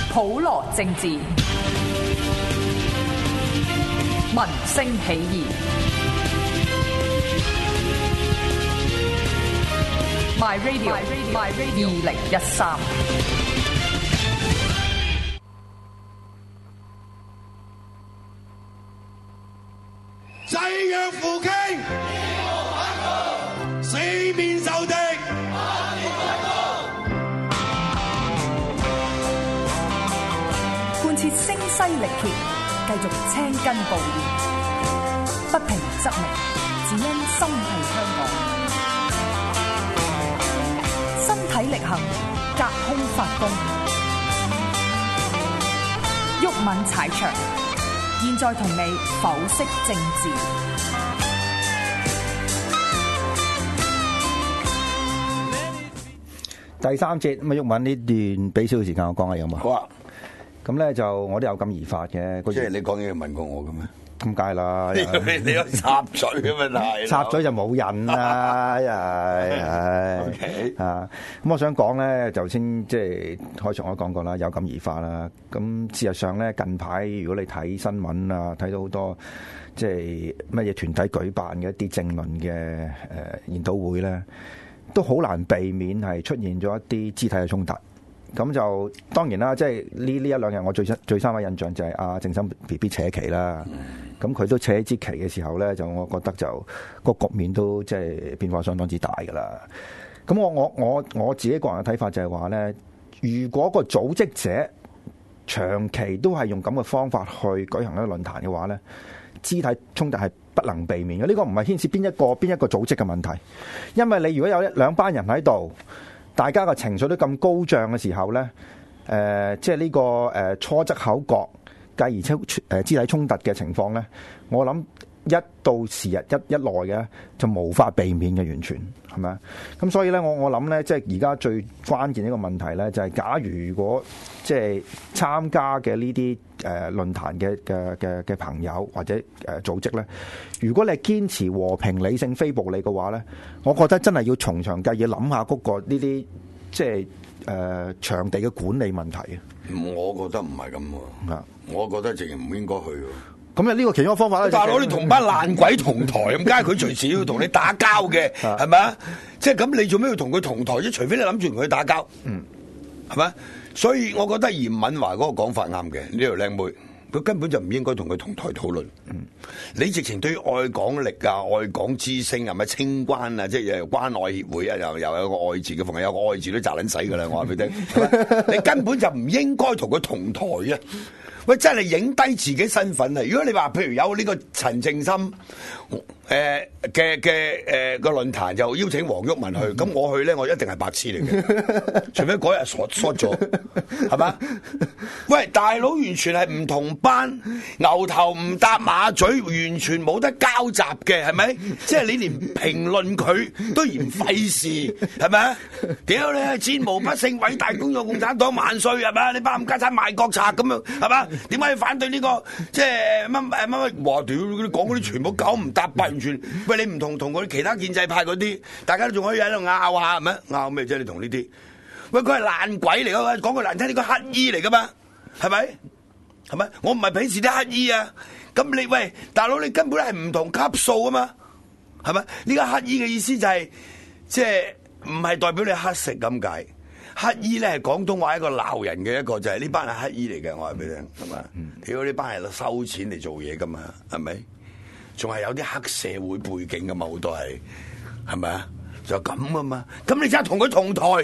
普羅政治，民聲起義。My Radio 2013。 濟弱扶傾，四面受敵。 貫徹聲嘶力竭，繼續青筋暴現，不平則鳴，只因心繫香港。身體力行，隔空發功，毓民踩場。現在同你剖析政治。 第三節咁啊，毓民呢段俾少少時間我講下有冇？ 好啊。 咁咧就我都有感而發嘅。 即係你講嘢問過我嘅咩？ 咁梗係啦， 你有插嘴嘅問題， 插嘴就冇癮啦，係啊。咁我想講咧，就先即係開場我講過啦，有感而發啦。咁事實上咧，近排如果你睇新聞啊，睇到好多即係乜嘢團體舉辦嘅一啲政論嘅研討會咧，都好難避免係出現咗一啲肢體嘅衝突。咁就當然啦，即係呢一兩日我最深刻印象就係阿鄭森 BB 扯旗啦。咁佢都扯起支旗嘅時候咧，就我覺得就個局面都即係變化相當之大噶啦。咁我自己個人嘅睇法就係話咧，如果個組織者長期都係用咁嘅方法去舉行一個論壇嘅話咧，肢體衝突係不能避免嘅。呢個唔係牽涉邊一個組織嘅問題，因為你如果有兩班人喺度，大家嘅情緒都咁高漲嘅時候咧，即係呢個初則口角，繼而肢體衝突嘅情況咧，我諗一到時日一耐嘅就無法避免嘅，完全係咪啊？咁所以咧，我諗咧，即係而家最關鍵一個問題咧，就係假如果即係參加嘅呢啲論壇嘅朋友或者組織咧，如果你係堅持和平、理性、非暴力嘅話咧，我覺得真係要從長計議諗下嗰個呢啲即係場地嘅管理問題啊！ 我覺得唔係咁喎，我覺得直情唔應該去喎。 咁啊，呢個其中一個方法咧， 大佬你同班爛鬼同台咁，梗係佢隨時要同你打交嘅，係咪啊？即係咁，你做咩要同佢同台啫？除非你諗住同佢打交，係咪？所以我覺得嚴敏華嗰個講法啱嘅，呢條靚妹，佢根本就唔應該同佢同台討論。你直情對愛港力啊、愛港之聲係咪清關啊？即係關愛協會啊，又有個愛字嘅，逢係有個愛字都擲撚死噶啦！我話俾你聽，你根本就唔應該同佢同台啊！喂，真係影低自己身份啊！如果你話譬如有呢個陳正森嘅個論壇，就邀請黃毓民去，咁我去咧，我一定係白痴嚟嘅，除非嗰日傻咗，係嘛？喂，大佬完全係唔同班，牛頭唔搭馬嘴，完全冇得交集嘅，係咪？即係你連評論佢都嫌費事，係咪啊？屌你，戰無不勝，偉大中國共產黨萬歲，係咪？你班冚家鏟賣國賊咁樣，係嘛？點解要反對呢個即係乜？哇！屌，你講嗰啲全部九唔搭八，完全喂，你唔同嗰啲其他建制派嗰啲，大家都仲可以喺度拗下，係咪？拗咩啫？你同呢啲，喂，佢係爛鬼嚟噶嘛？講句難聽，呢個乞衣嚟噶嘛？係咪？係咪？我唔係鄙視啲乞衣啊！咁你喂，大佬，你根本係唔同級數啊嘛？係咪？呢個乞衣嘅意思就係即係唔係代表你乞食咁解？乞衣咧係廣東話一個鬧人嘅一個，就係呢班係乞衣嚟嘅，我話俾你聽，係嘛？屌呢班係收錢嚟做嘢噶嘛？係咪？仲係有啲黑社會背景噶嘛？好多係咪啊？就咁啊嘛？咁你真係同佢同台，係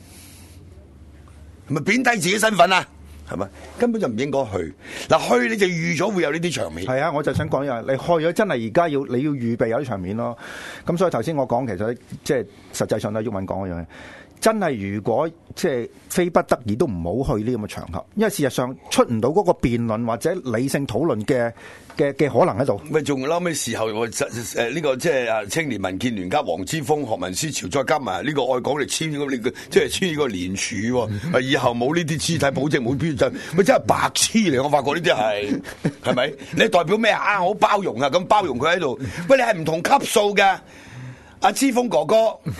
咪貶低自己身份啊？係咪？根本就唔應該去。嗱，去你就預咗會有呢啲場面。 係啊，我就想講嘢，你去咗真係而家你要預備有啲場面咯。咁所以頭先我講其實即係實際上都係毓民講嗰樣嘢。真係如果即係非不得已都唔好去呢咁嘅場合，因為事實上出唔到嗰個辯論或者理性討論嘅可能喺度。 咪仲撈尾時候呢個即係青年民建聯加黃之鋒、學民思潮，再加埋呢個愛港嚟簽呢個即係簽呢個聯署喎。以後冇呢啲肢體保證冇標準，咪真係白痴嚟！我發覺呢啲係咪？你代表咩啊？好包容啊！咁包容佢喺度。喂，你係唔同級數嘅，阿之鋒哥哥。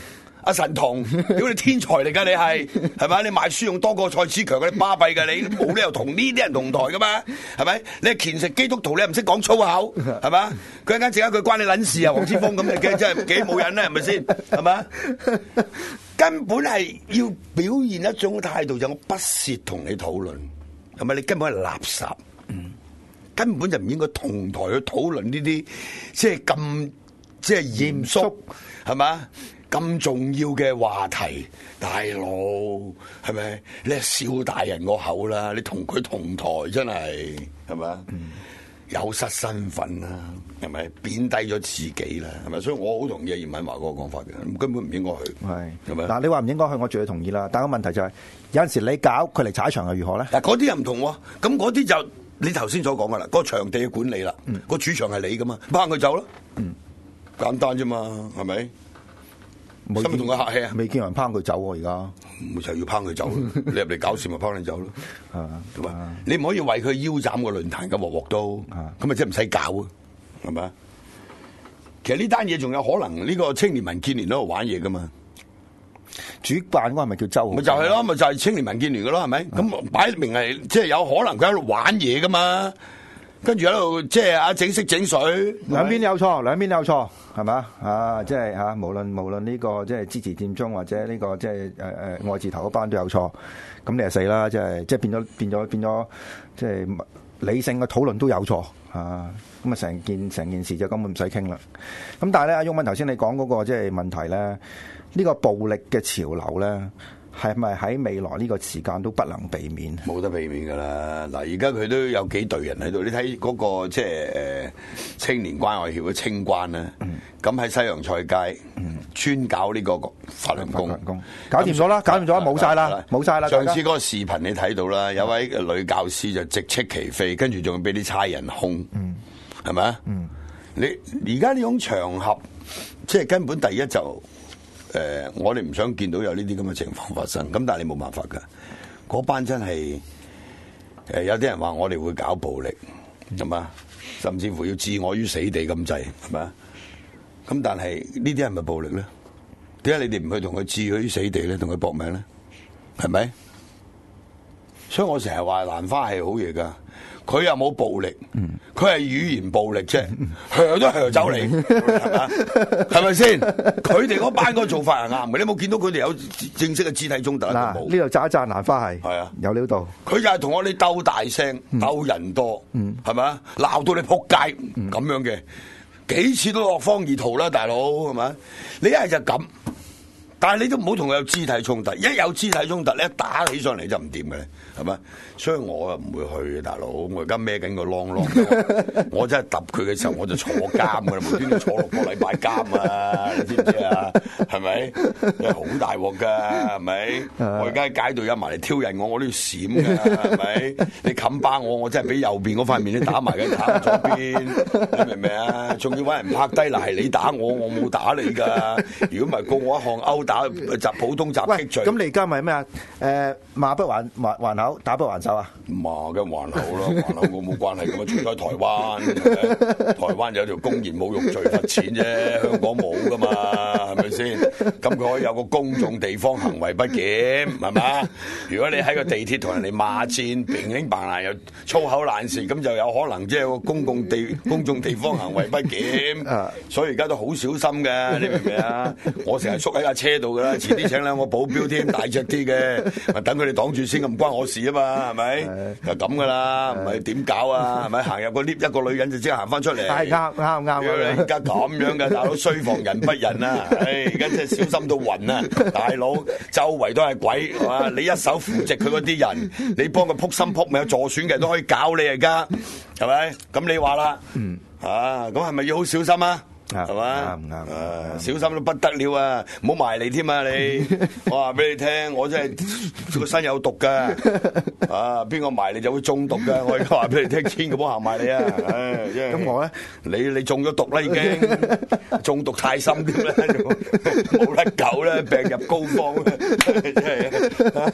阿神童，屌你天才嚟㗎你係咪？你賣書用多過蔡子強嘅，你巴閉㗎你，冇理由同呢啲人同台㗎嘛，係咪？你係虔誠基督徒，你又唔識講粗口，係嘛？佢一間整一句關你撚事啊，黃之鋒咁，你真係幾冇癮咧，係咪先？係嘛？根本係要表現一種態度，就我不屑同你討論，係咪？你根本係垃圾，根本就唔應該同台去討論呢啲即係咁即係嚴肅，係嘛？咁重要嘅話題，大佬係咪？你係笑大人個口啦！你同佢同台真係咪？有失身份啦，係咪？貶低咗自己啦，係咪？所以我好同意葉問華嗰個講法嘅，根本唔應該去，係咪？嗱， 你話唔應該去，我絕對同意啦。但係個問題就係、是、有陣時你搞佢嚟踩場又如何咧？ 嗱，嗰啲又唔同喎，咁嗰啲就你頭先所講噶啦，個場地嘅管理啦，個主場係你噶嘛，拋佢走咯，簡單啫嘛，係咪？使乜同佢客氣啊？ 未見人拋佢走喎，而家咪就係要拋佢走，你入嚟搞事咪拋你走咯，係嘛？你唔可以為佢腰斬個論壇嘅鑊鑊都，咁咪即係唔使搞啊，係咪？其實呢單嘢仲有可能呢個青年民建聯喺度玩嘢噶嘛？ 主辦嗰個係咪叫周浩？ 咪就係咯，咪就係青年民建聯嘅咯，係咪？咁擺明係即係有可能佢喺度玩嘢噶嘛？跟住喺度即係整色整水， 兩邊有錯，兩邊有錯，係嘛？即係無論呢個即係支持佔中或者呢個即係愛字頭嗰班都有錯，咁你係死啦！即係變咗，即係理性嘅討論都有錯啊！咁啊成件事就根本唔使傾啦。咁但係咧，阿毓民頭先你講嗰個即係問題咧，呢個暴力嘅潮流咧，係咪喺未來呢個時間都不能避免？ 冇得避免噶啦！嗱，而家佢都有幾隊人喺度，你睇嗰個即係青年關愛協嘅青關咧，咁喺西洋菜街專搞呢個法輪功， 搞掂咗啦，冇晒啦。 上次嗰個視頻你睇到啦，有位女教師就直斥其非，跟住仲要俾啲差人兇，係咪啊？你而家呢種場合，即係根本第一就。我哋唔想見到有呢啲咁嘅情況發生，咁但係你冇辦法噶，嗰班真係有啲人話我哋會搞暴力，係嘛？甚至乎要置我於死地咁滯，係嘛？咁但係呢啲係咪暴力咧？點解你哋唔去同佢置佢於死地咧？同佢搏命咧？係咪？所以我成日話蘭花係好嘢噶。佢又冇暴力，佢係語言暴力啫，嚇都嚇走你，係咪先？佢哋嗰班嗰個做法係啱嘅，你冇見到佢哋有正式嘅肢體衝突？ 嗱，呢度揸一揸蘭花係啊，有料到。 佢就係同我哋鬥大聲、鬥人多，係咪啊？鬧到你撲街咁樣嘅，幾次都落荒而逃啦，大佬係咪？你一係就咁。但係你都唔好同佢有肢體衝突，一有肢體衝突咧，打起上嚟就唔掂嘅，係咪？所以我又唔會去嘅，大佬。我而家孭緊個啷啷，我真係揼佢嘅時候我就坐監㗎啦，無端端坐6個禮拜監啊！你知唔知啊？係咪？好大鑊㗎，係咪？我而家喺街度有埋嚟挑釁我都要閃㗎，係咪？你冚巴我真係俾右邊嗰塊面都打埋嘅，打左邊，你明唔明啊？仲要揾人拍低嗱，係你打我，我冇打你㗎。如果唔係告我一項勾打普通襲擊罪， 咁你而家咪咩啊？罵不還口，打不還手啊？ 罵嘅還口啦，還口我冇關係咁啊！除咗台灣，台灣有條公然侮辱罪罰錢啫，香港冇噶嘛，係咪先？咁佢可以有個公眾地方行為不檢，係嘛？如果你喺個地鐵同人哋罵戰，平興白爛又粗口爛舌，咁就有可能即係個公眾地方行為不檢。所以而家都好小心嘅，你明唔明啊？我成日縮喺架車度噶啦，遲啲請兩個保鏢添，大隻啲嘅，等佢哋擋住先，咁唔關我事啊嘛，係咪？就咁噶啦，唔係點搞啊？係咪行入個 lift 一個女人就即刻行翻出嚟？ 係啱。 而家咁樣嘅大佬，雖防人不仁啊！而家真係小心到暈啊！大佬周圍都係鬼，係嘛？你一手扶植佢嗰啲人，你幫佢撲心撲命助選嘅人都可以搞你而家，係咪？咁你話啦，咁係咪要好小心啊？係嘛？啱，小心到不得了啊！唔好埋嚟添啊！你，我話俾你聽，我真係個身有毒噶，邊個埋嚟就會中毒噶。我而家話俾你聽，千祈唔好行埋嚟啊！ 咁我咧， 你中咗毒啦，已經中毒太深啲啦，冇得救啦，病入膏肓啦，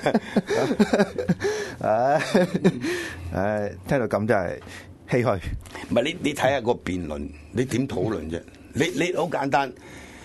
真係，聽到咁真係唏噓。 唔係你睇下個辯論，你點討論啫？你好簡單，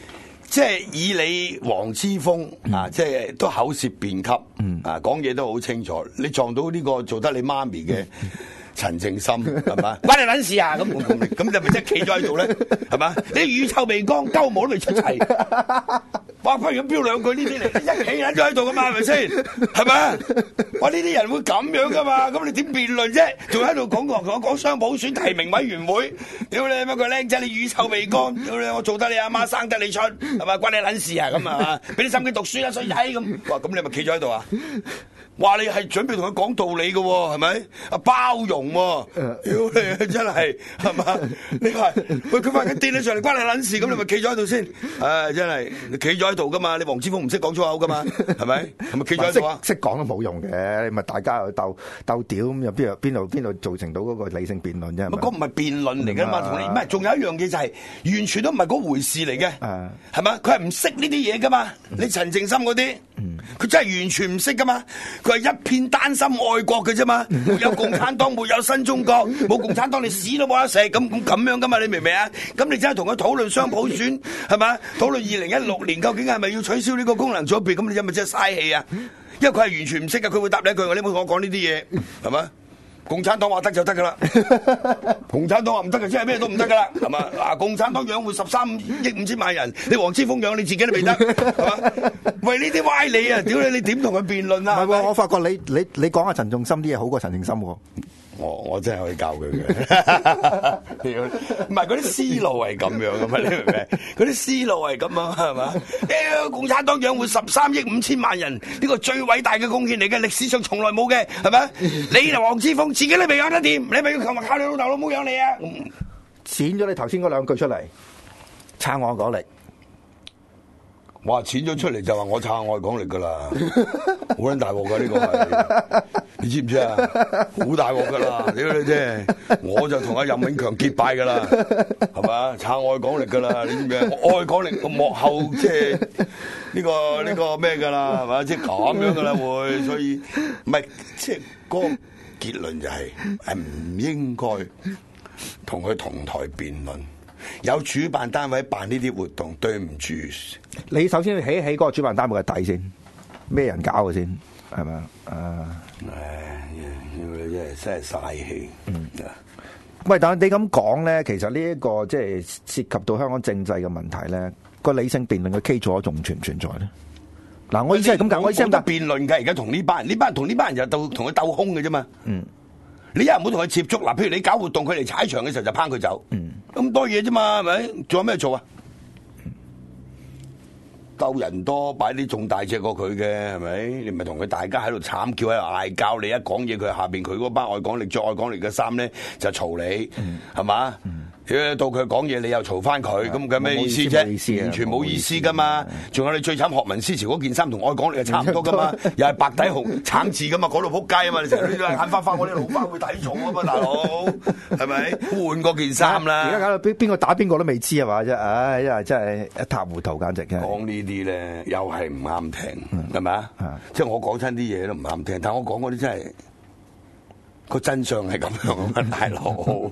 即係以你黃之鋒啊，即係都口舌辯給，啊講嘢都好清楚。你撞到呢個做得你媽咪嘅陳靜心係嘛？關你撚事啊！咁你咪即係企咗喺度咧，係嘛？你乳臭未乾，鳩毛都未出齊，哇！不如咁飆兩句呢啲嚟，一企撚咗喺度噶嘛，係咪先？係咪？哇！呢啲人會咁樣噶嘛？咁你點辯論啫？仲喺度講雙普選提名委員會，屌你乜個僆仔！你乳臭未乾，屌你我做得你阿媽生得你出，係咪？關你撚事啊！咁係嘛？俾啲心機讀書啦，所以閪咁。哇！咁你咪企咗喺度啊？話你係準備同佢講道理嘅喎，係咪？啊包容喎，屌你真係嘛？你話喂佢發緊癲你上嚟關你撚事，咁你咪企咗喺度先。真係你企咗喺度噶嘛？你黃之鋒唔識講粗口噶嘛？係咪？係咪企咗喺度啊？ 識講都冇用嘅，你咪大家又鬥屌咁，又邊度造成到嗰個理性辯論啫？ 嗰唔係辯論嚟㗎嘛，同你唔係，仲有一樣嘢就係完全都唔係嗰回事嚟嘅，係嘛？佢係唔識呢啲嘢噶嘛？你陳靜心嗰啲，佢真係完全唔識噶嘛？佢係一片丹心愛國嘅啫嘛，沒有共產黨，沒有新中國，冇共產黨你屎都冇得食，咁樣噶嘛？你明唔明啊？咁你真係同佢討論雙普選係嘛？討論2016年究竟係咪要取消呢個功能組別？咁你係咪真係嘥氣啊？因為佢係完全唔識嘅，佢會答你一句：你冇同我講呢啲嘢係嘛？共產黨話得就得噶啦，共產黨話唔得嘅，即係咩都唔得噶啦，係嘛？嗱，共產黨養活13億5千萬人，你黃之鋒養你自己都未得，係嘛？喂，呢啲歪理啊！屌你點同佢辯論啊？ 唔係喎，我發覺你講下陳仲深啲嘢好過陳靜心喎。 我真係可以教佢嘅，唔係嗰啲思路係咁樣噶嘛？你明唔明？嗰啲思路係咁啊，係嘛？共產黨養活13億5千萬人，呢個最偉大嘅貢獻嚟嘅，歷史上從來冇嘅，係咪？你同黃之鋒自己都未養得掂，你咪要靠你老豆老母養你啊？ 剪咗你頭先嗰兩句出嚟，撐我講力。 哇！錢咗出嚟就話我撐愛港力噶啦，好撚大鑊噶呢個係，你知唔知啊？好大鑊噶啦，屌你啫！我就同阿任永強結拜噶啦，係嘛？撐愛港力噶啦，你知唔知？愛港力個幕後即係呢個咩噶啦，係嘛？即係咁樣噶啦會，所以唔係即係嗰個結論就係唔應該同佢同台辯論。有主辦單位辦呢啲活動，對唔住。 你首先要起嗰個主辦單位嘅底先，咩人搞嘅先，係咪啊？真係嘥氣。喂，但係你咁講咧，其實呢一個即係涉及到香港政制嘅問題咧，個理性辯論嘅基礎仲存唔存在咧？嗱，我意思係咁解，我意思係辯論嘅，而家同呢班人就同佢鬥兇嘅啫嘛。你一日唔好同佢接觸，嗱，譬如你搞活動，佢嚟踩場嘅時候就拏佢走，咁多嘢啫嘛，係咪？仲有咩做啊？鬥人多，擺啲仲大隻過佢嘅，係咪？你咪同佢大家喺度慘叫，喺度嗌交，你一講嘢，佢下邊佢嗰班愛港力着愛港力嘅衫咧就嘈你，係嘛？到佢講嘢，你又嘈翻佢，咁佢咩意思啫？完全冇意思噶嘛！仲有你最慘學民思潮嗰件衫同愛港力係差唔多噶嘛，又係白底紅橙字噶嘛，嗰度撲街啊嘛！你成日都眼花花，我啲老花會睇重啊嘛，大佬係咪？換嗰件衫啦！ 而家搞到邊個打邊個都未知係嘛啫？唉，因為真係一塌糊塗，簡直嘅。 講呢啲咧又係唔啱聽，係咪啊？即係我講親啲嘢都唔啱聽，但係我講嗰啲真係。個真相係咁樣啊嘛，大佬，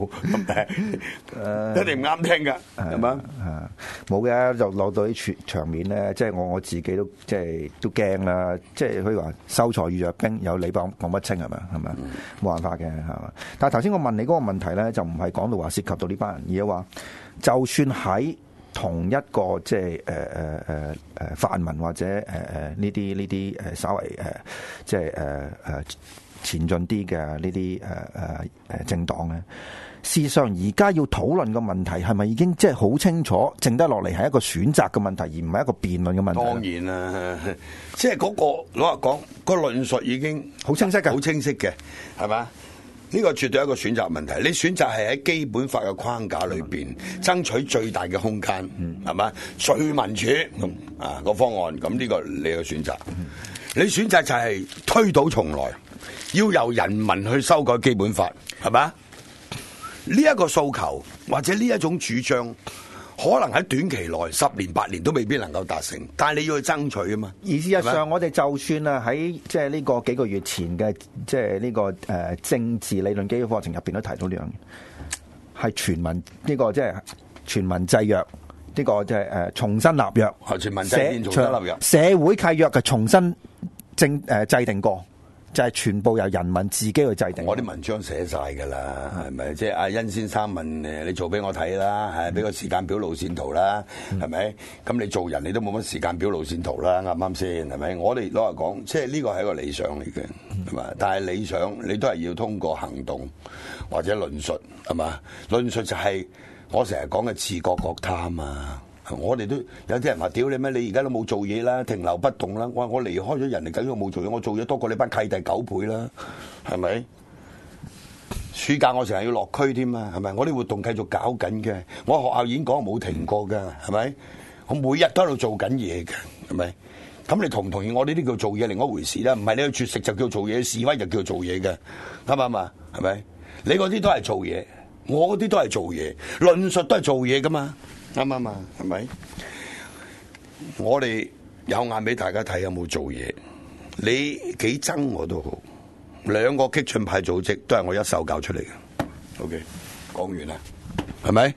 一定唔啱聽噶，係嘛？ 冇嘅，就落到啲場面咧，即係我自己都即係都驚啦，即係佢話秀才遇着兵，有理講不清係咪？係咪？冇辦法嘅係嘛？但係頭先我問你嗰個問題咧，就唔係講到話涉及到呢班人，而係話就算喺同一個即係泛民或者呢啲稍為即係前進啲嘅呢啲政黨咧，事實上而家要討論嘅問題係咪已經即係好清楚，剩得落嚟係一個選擇嘅問題，而唔係一個辯論嘅問題？ 當然啦，即係嗰個老實講，個論述已經好清晰嘅， 好清晰嘅，係嘛？呢個絕對係一個選擇問題。你選擇係喺基本法嘅框架裏邊爭取最大嘅空間，係嘛？最民主個方案，咁呢個你嘅選擇。你選擇就係推倒重來。要由人民去修改基本法，係咪？呢一個訴求或者呢一種主張，可能喺短期內10年8年都未必能夠達成，但係你要去爭取啊嘛。而事實上， 我哋就算啊喺即係呢個幾個月前嘅即係呢個政治理論基礎課程入邊都提到呢樣嘢，係全民呢個即係全民制約。 呢個即係重新立約， 全民制憲重新立約， 社會契約嘅重新制定過。就係全部由人民自己去制定。 我啲文章寫晒㗎啦，係咪？即係阿殷先生問你做俾我睇啦，係俾個時間表路線圖啦，係咪？咁你做人你都冇乜時間表路線圖啦，啱唔啱先？係咪？我哋攞嚟講，即係呢個係一個理想嚟嘅，係嘛？但係理想你都係要通過行動或者論述，係嘛？論述就係我成日講嘅自覺覺他啊嘛。我哋都有啲人話：屌你咩？你而家都冇做嘢啦，停留不動啦！我離開咗人哋，梗係冇做嘢。我做嘢多過你班契弟9倍啦，係咪？暑假我成日要落區添啊，係咪？我啲活動繼續搞緊嘅，我學校演講冇停過㗎，係咪？我每日都喺度做緊嘢嘅，係咪？咁你同唔同意？我呢啲叫做嘢，另一回事啦。唔係你去絕食就叫做嘢，示威就叫做嘢嘅，啱唔啱啊？係咪？你嗰啲都係做嘢，我嗰啲都係做嘢，論述都係做嘢㗎嘛。啱唔啱啊？係咪？我哋有眼俾大家睇有冇做嘢？你幾憎我都好，兩個激進派組織都係我一手教出嚟嘅。OK， 講完啦，係咪？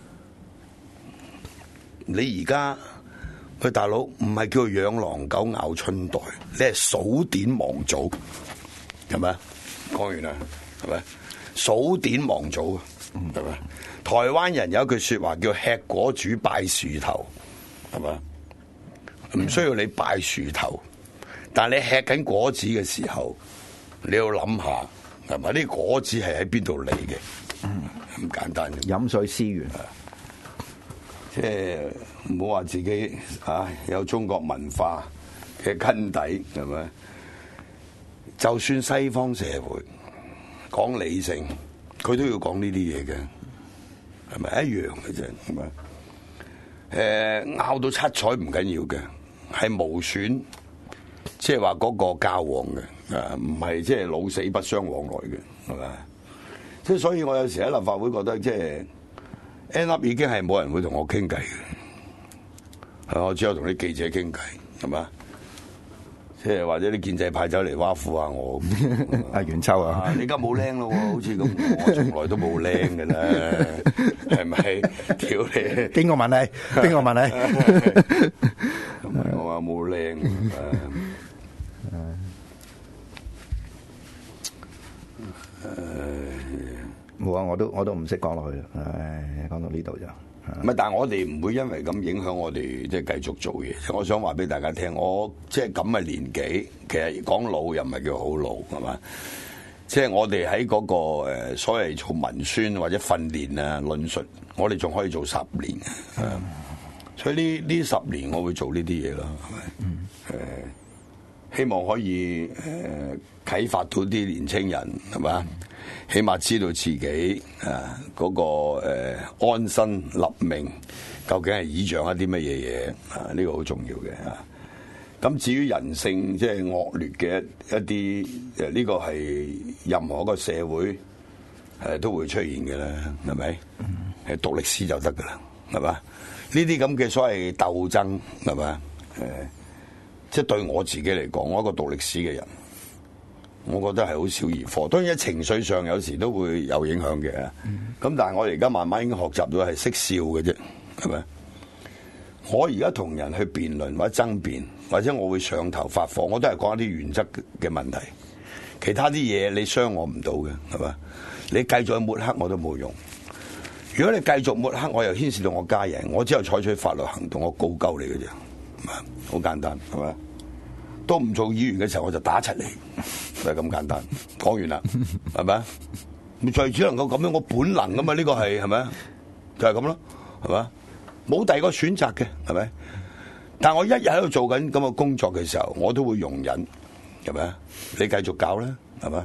你而家佢大佬唔係叫養狼狗咬春袋，你係數典忘祖，係咪？講完啦，係咪？數典忘祖，係咪？台灣人有一句說話叫吃果主拜樹頭，係嘛？唔需要你拜樹頭，但係你吃緊果子嘅時候，你要諗下，係咪？啲果子係喺邊度嚟嘅？咁簡單嘅。 飲水思源， 即係唔好話自己有中國文化嘅根底，係咪？就算西方社會講理性，佢都要講呢啲嘢嘅。係咪一樣嘅啫？係咪？拗到七彩唔緊要嘅，係無損，即係話嗰個交往嘅，唔係即係老死不相往來嘅，係咪？即係所以我有時喺立法會覺得，即係 end up 已經係冇人會同我傾偈嘅，我只有同啲記者傾偈，係嘛？即係或者啲建制派走嚟挖苦下我， 阿袁秋啊， 你而家冇靚咯，好似咁，我從來都冇靚嘅啦，係咪？屌你！ 邊個問你？邊個問你？ 我話冇靚， 冇啊！我都唔識講落去啦。唉，講到呢度就。 唔係，但係我哋唔會因為咁影響我哋即係繼續做嘢。我想話俾大家聽，我即係咁嘅年紀，其實講老又唔係叫好老，係嘛？即係我哋喺嗰個所謂做文宣或者訓練啊、論述，我哋仲可以做10年嘅。所以呢10年我會做呢啲嘢咯，係咪？希望可以啟發到啲年青人，係嘛？起碼知道自己嗰個安身立命究竟係倚仗一啲乜嘢嘢，呢個好重要嘅。咁至於人性即係惡劣嘅一啲呢個係任何一個社會都會出現嘅啦，係咪？讀歷史就得噶啦，係嘛？呢啲咁嘅所謂鬥爭，係嘛？即係對我自己嚟講，我一個讀歷史嘅人，我覺得係好小兒科。當然喺情緒上有時都會有影響嘅。咁但係我哋而家慢慢已經學習到係識笑嘅啫，係咪？我而家同人去辯論或者爭辯，或者我會上頭發火，我都係講一啲原則嘅問題。其他啲嘢你傷我唔到嘅，係嘛？你繼續去抹黑我都冇用。如果你繼續抹黑我，又牽涉到我家人，我之後採取法律行動，我告鳩你嘅啫。好簡單，係咪？都唔做議員嘅時候，我就打出嚟，就係咁簡單。講完啦，係咪？咪就只能夠咁樣，我本能噶嘛？呢個係咪？就係咁咯，係咪？冇第二個選擇嘅，係咪？但係我一日喺度做緊咁嘅工作嘅時候，我都會容忍，係咪？你繼續搞啦，係咪？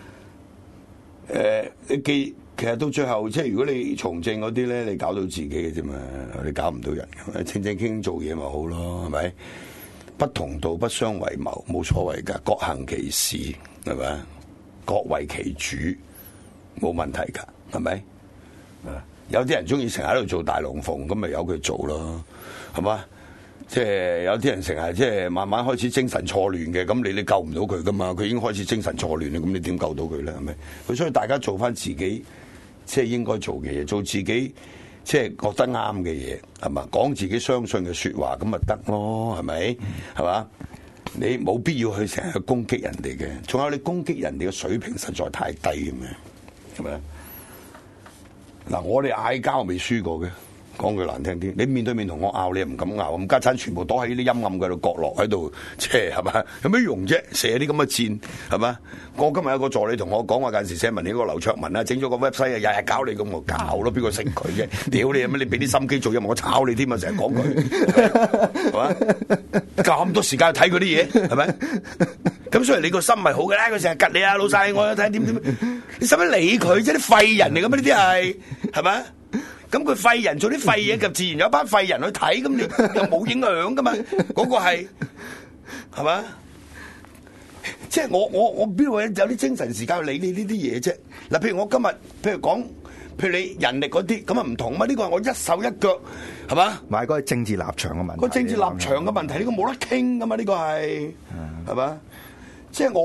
其實到最後，即係如果你從政嗰啲咧，你搞到自己嘅啫嘛，你搞唔到人嘅，正正經做嘢咪好咯，係咪？不同道不相為謀，冇所謂噶，各行其事，係咪？各為其主，冇問題噶，係咪？有啲人中意成日喺度做大龍鳳，咁咪由佢做咯，係嘛？即係有啲人成日即係慢慢開始精神錯亂嘅，咁你救唔到佢噶嘛？佢已經開始精神錯亂啦，咁你點救到佢咧？係咪？佢所以大家做翻自己即係應該做嘅嘢，做自己即係覺得啱嘅嘢係嘛，講自己相信嘅説話咁咪得咯，係咪？係嘛？你冇必要去成日去攻擊人哋嘅，仲有你攻擊人哋嘅水平實在太低咁樣，係咪？嗱，我哋嗌交未輸過嘅。講句難聽啲，你面對面同我拗，你又唔敢拗，咁家產全部躲喺呢啲陰暗嘅度角落喺度，即係係嘛？有咩用啫？射啲咁嘅箭係嘛？我今日有個助理同我講話，嗰陣時寫文呢個劉卓文啊，整咗個 website 日日搞你咁，我搞咯，邊個識佢啫？屌你有咩？你俾啲心機做嘢，我炒你添啊！成日講佢係嘛？咁多時間睇佢啲嘢係咪？咁所以你個心係好嘅啦，佢成日吉你啊，老細，我睇點點，你使乜理佢啫？啲廢人嚟噶嘛？呢啲係咪？咁佢廢人做啲廢嘢，就自然有班廢人去睇，咁你又冇影響噶嘛？嗰個係嘛？即係我邊度有啲精神時間去理你呢啲嘢啫？嗱，譬如我今日譬如講，譬如你人力嗰啲咁啊唔同嘛？呢個係我一手一腳係嘛？ 買嗰個政治立場嘅問題， 個政治立場嘅問題，呢個冇得傾噶嘛？呢個係嘛？即係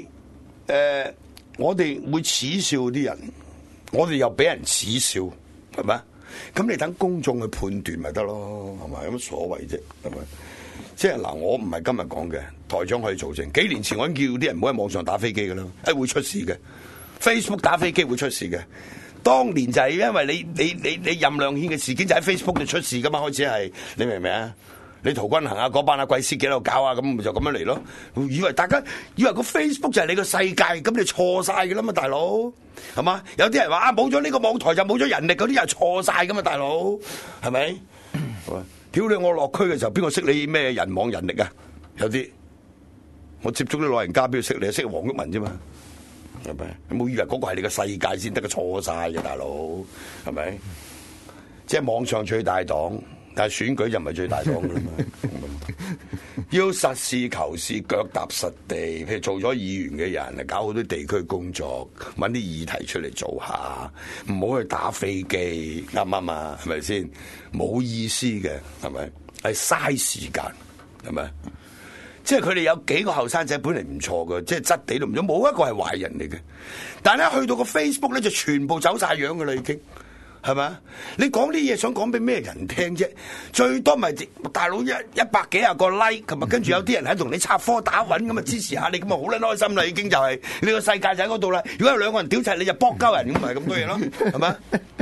我哋會恥笑啲人，我哋又俾人恥笑，係咪？咁你等公眾去判斷咪得咯，係咪？有乜所謂啫？係咪？即係嗱，我唔係今日講嘅，台長可以做證。幾年前我已經叫啲人唔好喺網上打飛機噶啦，會出事嘅。Facebook 打飛機會出事嘅。當年就係因為你任亮憲嘅事件就喺 Facebook 度出事噶嘛，開始係你明唔明啊？你陶君行啊，嗰班啊貴司幾度搞啊，咁咪就咁樣嚟咯。大家以為個 Facebook 就係你個世界，咁你錯晒噶啦嘛，大佬係嘛？有啲人話啊，冇咗呢個網台就冇咗人力，嗰啲又錯晒噶嘛，大佬係咪？屌你！我落區嘅時候，邊個識你咩人網人力啊？有啲我接觸啲老人家，邊度識你？識黃毓民啫嘛，係咪？你冇以為嗰個係你個世界先得嘅，錯晒嘅，大佬係咪？即係網上最大黨。但係選舉就唔係最大黨噶啦嘛，要實事求是、腳踏實地。譬如做咗議員嘅人，搞好多地區工作，揾啲議題出嚟做下，唔好去打飛機，啱唔啱啊？係咪先？冇意思嘅，係咪？係嘥時間，係咪？即係佢哋有幾個後生仔本嚟唔錯嘅，即係質地都唔錯，冇一個係壞人嚟嘅。但係咧去到個 Facebook 咧，就全部走晒樣噶啦，已經。係咪？你講啲嘢想講俾咩人聽啫？最多咪大佬100幾廿個 like， 同埋跟住有啲人喺同你插科打諢咁啊支持下你，咁啊好撚開心啦！已經就係你個世界就喺嗰度啦。如果有兩個人屌柒你就搏鳩人咁，咪咁多嘢咯，係咪？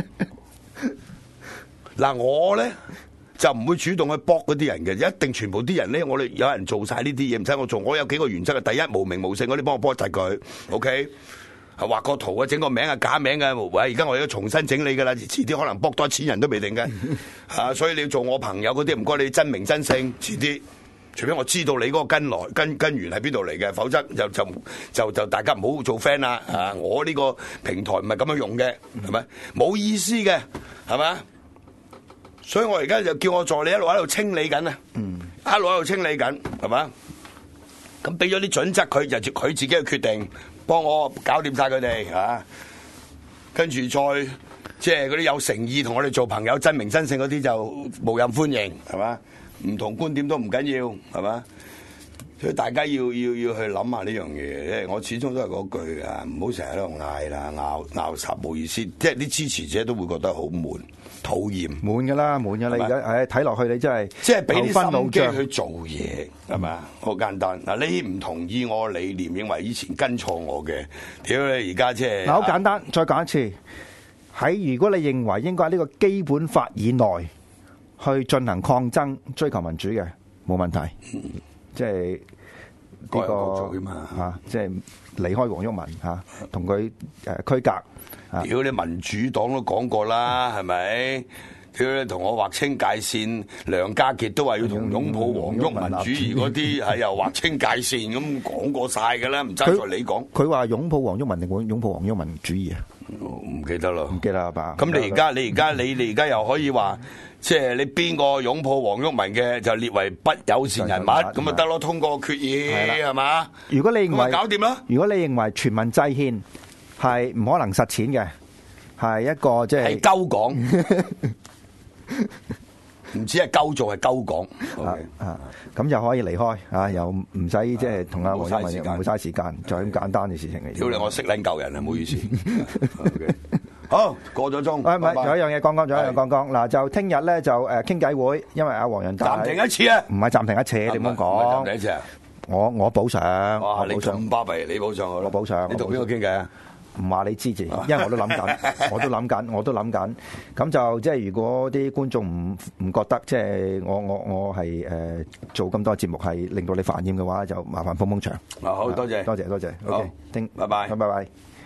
嗱，我咧就唔會主動去搏嗰啲人嘅，一定全部啲人咧，我哋有人做晒呢啲嘢，唔使我做。我有幾個原則嘅，第一無名無姓嗰啲幫我幫齊佢 ，OK。畫個圖啊，整個名啊，假名嘅，喂！而家我要重新整理噶啦，遲啲可能卜多1000人都未定嘅，所以你要做我朋友嗰啲，唔該你真名真姓，遲啲，除非我知道你嗰個根源喺邊度嚟嘅，否則就大家唔好做 friend 啦，我呢個平台唔係咁樣用嘅，係咪？冇意思嘅，係咪？所以我而家就叫我助理一路喺度清理緊啊，一路喺度清理緊，係嘛？咁俾咗啲準則佢，就佢自己嘅決定。幫我搞掂晒佢哋啊！跟住再即係嗰啲有誠意同我哋做朋友、真名真姓嗰啲就無任歡迎，係嘛？唔同觀點都唔緊要，係嘛？所以大家要去諗下呢樣嘢。我始終都係嗰句啊，唔好成日喺度嗌啦，拗雜冇意思。即係啲支持者都會覺得好悶、討厭。悶㗎啦，悶㗎啦！而家睇落去你真係即係俾啲心機去做嘢，係咪？好簡單。嗱，你唔同意我理念，認為以前跟錯我嘅，屌你而家即係嗱， 好簡單。再講一次，如果你認為應該喺呢個基本法以內去進行抗爭、追求民主嘅，冇問題。即係呢個即係離開黃毓民同佢區隔。 屌你民主黨都講過啦，係咪？屌你同我劃清界線，梁家傑都話要同擁抱黃毓民主義嗰啲係又劃清界線，咁講過晒㗎啦，唔爭在你講。佢話擁抱黃毓民定擁抱黃毓民主義啊？唔記得咯，唔記得啦吧？咁你而家又可以話，即係你邊個擁抱黃毓民嘅就列為不友善人物，咁咪得咯？通過決議係嘛？如果你認為搞掂啦，如果你認為全民制憲係唔可能實踐嘅，係一個即係鳩講，唔止係鳩做，係鳩講。咁就可以離開又唔使即係同阿黃毓民唔好嘥時間，就係咁簡單嘅事情嚟。屌你，我識撚舊人啊，唔好意思。 好，過咗鐘。 唔係，仲有一樣嘢講，嗱，就聽日咧就傾偈會，因為阿黃仁達暫停一次啊！ 唔係暫停一次，你唔好講。 暫停一次啊！ 我補償。 哇！你咁巴閉，你補償我咯。 我補償。 你同邊個傾偈啊？ 唔話你知字，因為我都諗緊，我都諗緊。咁就即係如果啲觀眾唔覺得即係我係做咁多節目係令到你煩厭嘅話，就麻煩捧場。 好多謝。 OK， 好，拜拜。